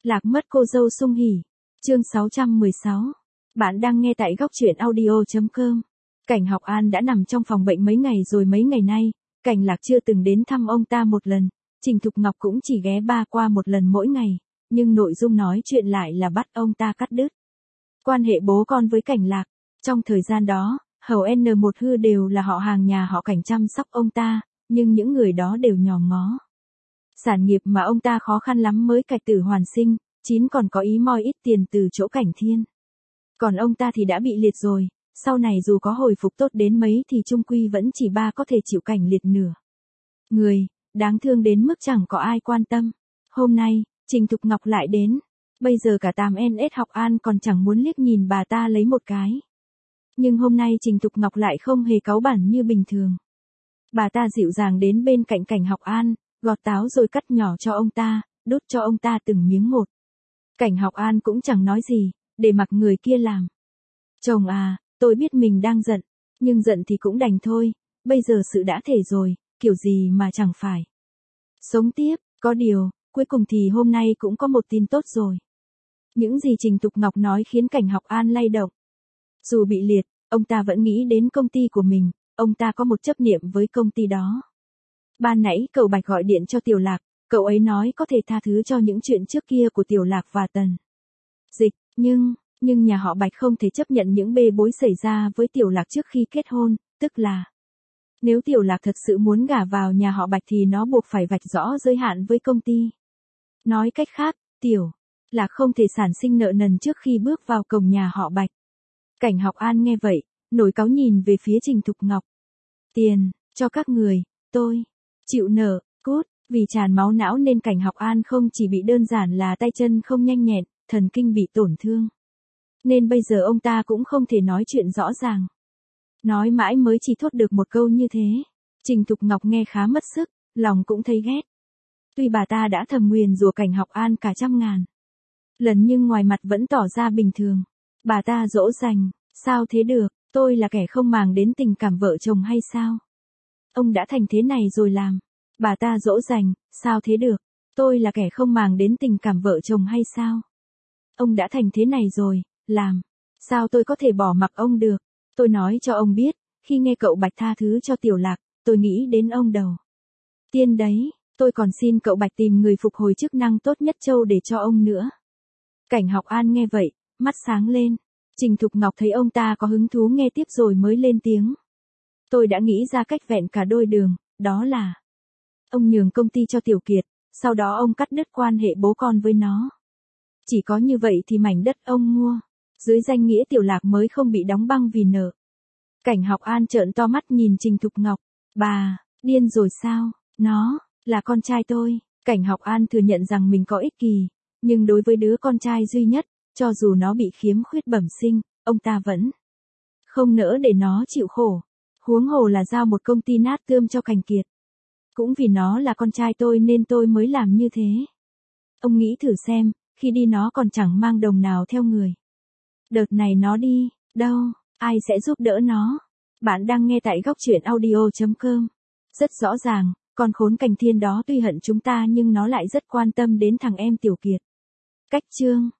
Lạc mất cô dâu sung hỉ. Chương 616. Bạn đang nghe tại góc truyện audio.com. Cảnh Học An đã nằm trong phòng bệnh mấy ngày rồi. Mấy ngày nay, Cảnh Lạc chưa từng đến thăm ông ta một lần, Trình Thục Ngọc cũng chỉ ghé ba qua một lần mỗi ngày, nhưng nội dung nói chuyện lại là bắt ông ta cắt đứt quan hệ bố con với Cảnh Lạc. Trong thời gian đó, hầu N1 Hư đều là họ hàng nhà họ Cảnh chăm sóc ông ta, nhưng những người đó đều nhòm ngó sản nghiệp mà ông ta khó khăn lắm mới cải tử hoàn sinh, chín còn có ý moi ít tiền từ chỗ Cảnh Thiên. Còn ông ta thì đã bị liệt rồi, sau này dù có hồi phục tốt đến mấy thì chung quy vẫn chỉ có thể chịu cảnh liệt nửa người, đáng thương đến mức chẳng có ai quan tâm. Hôm nay, Trình Thục Ngọc lại đến, bây giờ cả 8NS Học An còn chẳng muốn liếc nhìn bà ta lấy một cái. Nhưng hôm nay Trình Thục Ngọc lại không hề cáu bẳn như bình thường. Bà ta dịu dàng đến bên cạnh Cảnh Học An, gọt táo rồi cắt nhỏ cho ông ta, đút cho ông ta từng miếng một. Cảnh Học An cũng chẳng nói gì, để mặc người kia làm. Chồng à, tôi biết mình đang giận, nhưng giận thì cũng đành thôi, bây giờ sự đã thể rồi, kiểu gì mà chẳng phải sống tiếp. Có điều, cuối cùng thì hôm nay cũng có một tin tốt rồi. Những gì Trình Thục Ngọc nói khiến Cảnh Học An lay động. Dù bị liệt, ông ta vẫn nghĩ đến công ty của mình, ông ta có một chấp niệm với công ty đó. Ban nãy cậu Bạch gọi điện cho Tiểu Lạc, cậu ấy nói có thể tha thứ cho những chuyện trước kia của Tiểu Lạc và Tần Dịch, nhưng nhà họ Bạch không thể chấp nhận những bê bối xảy ra với Tiểu Lạc trước khi kết hôn, tức là nếu Tiểu Lạc thật sự muốn gả vào nhà họ Bạch thì nó buộc phải vạch rõ giới hạn với công ty. Nói cách khác, Tiểu Lạc không thể sản sinh nợ nần trước khi bước vào cổng nhà họ Bạch. Cảnh Học An nghe vậy, nổi cáu nhìn về phía Trình Thục Ngọc. Tiền, cho các người, tôi chịu nợ, cút. Vì tràn máu não nên Cảnh Học An không chỉ bị đơn giản là tay chân không nhanh nhẹn, thần kinh bị tổn thương. Nên bây giờ ông ta cũng không thể nói chuyện rõ ràng. Nói mãi mới chỉ thốt được một câu như thế. Trình Thục Ngọc nghe khá mất sức, lòng cũng thấy ghét. Tuy bà ta đã thầm nguyền rủa Cảnh Học An cả trăm ngàn lần nhưng ngoài mặt vẫn tỏ ra bình thường. Bà ta dỗ dành, sao thế được, tôi là kẻ không màng đến tình cảm vợ chồng hay sao? Ông đã thành thế này rồi làm. Bà ta dỗ dành, sao thế được, tôi là kẻ không màng đến tình cảm vợ chồng hay sao? Ông đã thành thế này rồi, làm. Sao tôi có thể bỏ mặc ông được? Tôi nói cho ông biết, khi nghe cậu Bạch tha thứ cho Tiểu Lạc, tôi nghĩ đến ông đầu tiên đấy, tôi còn xin cậu Bạch tìm người phục hồi chức năng tốt nhất châu để cho ông nữa. Cảnh Học An nghe vậy, mắt sáng lên. Trình Thục Ngọc thấy ông ta có hứng thú nghe tiếp rồi mới lên tiếng. Tôi đã nghĩ ra cách vẹn cả đôi đường, đó là ông nhường công ty cho Tiểu Kiệt, sau đó ông cắt đứt quan hệ bố con với nó. Chỉ có như vậy thì mảnh đất ông mua dưới danh nghĩa Tiểu Lạc mới không bị đóng băng vì nợ. Cảnh Học An trợn to mắt nhìn Trình Thục Ngọc. Bà, điên rồi sao? Nó là con trai tôi. Cảnh Học An thừa nhận rằng mình có ích kỷ, nhưng đối với đứa con trai duy nhất, cho dù nó bị khiếm khuyết bẩm sinh, ông ta vẫn không nỡ để nó chịu khổ. Huống hồ là giao một công ty nát tươm cho Cảnh Kiệt. Cũng vì nó là con trai tôi nên tôi mới làm như thế. Ông nghĩ thử xem, khi đi nó còn chẳng mang đồng nào theo người. Đợt này nó đi, đâu, ai sẽ giúp đỡ nó? Bạn đang nghe tại góc truyện audio.com. Rất rõ ràng, con khốn Cảnh Thiên đó tuy hận chúng ta nhưng nó lại rất quan tâm đến thằng em Tiểu Kiệt. Cách chương